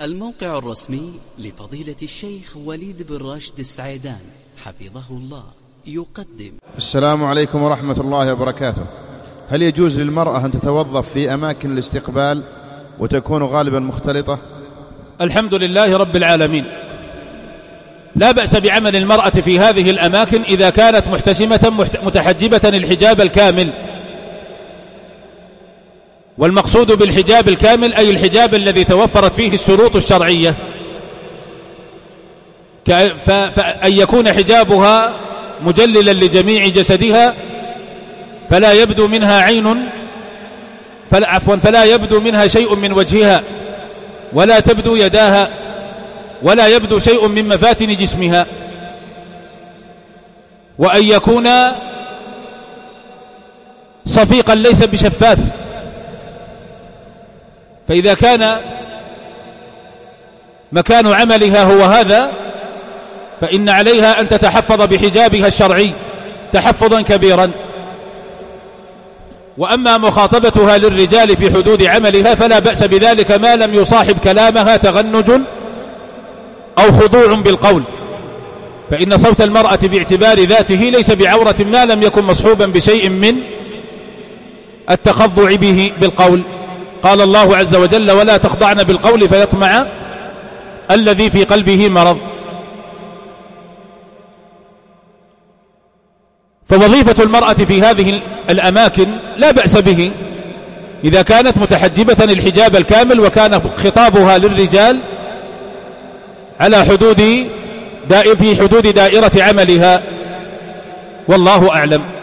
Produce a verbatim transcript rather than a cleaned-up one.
الموقع الرسمي لفضيلة الشيخ وليد بن راشد السعيدان حفظه الله يقدم. السلام عليكم ورحمة الله وبركاته. هل يجوز للمرأة أن تتوظف في أماكن الاستقبال وتكون غالبا مختلطة؟ الحمد لله رب العالمين. لا بأس بعمل المرأة في هذه الأماكن إذا كانت محتشمة متحجبة الحجاب الكامل، والمقصود بالحجاب الكامل أي الحجاب الذي توفرت فيه الشروط الشرعية، فأن يكون حجابها مجللا لجميع جسدها فلا يبدو منها عين فلا عفوا فلا يبدو منها شيء من وجهها، ولا تبدو يداها، ولا يبدو شيء من مفاتن جسمها، وأن يكون صفيقا ليس بشفاف. فإذا كان مكان عملها هو هذا فإن عليها أن تتحفظ بحجابها الشرعي تحفظا كبيرا. وأما مخاطبتها للرجال في حدود عملها فلا بأس بذلك ما لم يصاحب كلامها تغنج أو خضوع بالقول، فإن صوت المرأة باعتبار ذاته ليس بعورة ما لم يكن مصحوبا بشيء من التخضع به بالقول. قال الله عز وجل: ولا تخضعن بالقول فيطمع الذي في قلبه مرض. فوظيفة المرأة في هذه الأماكن لا بأس به إذا كانت متحجبة الحجاب الكامل وكان خطابها للرجال على حدود في حدود دائرة عملها، والله أعلم.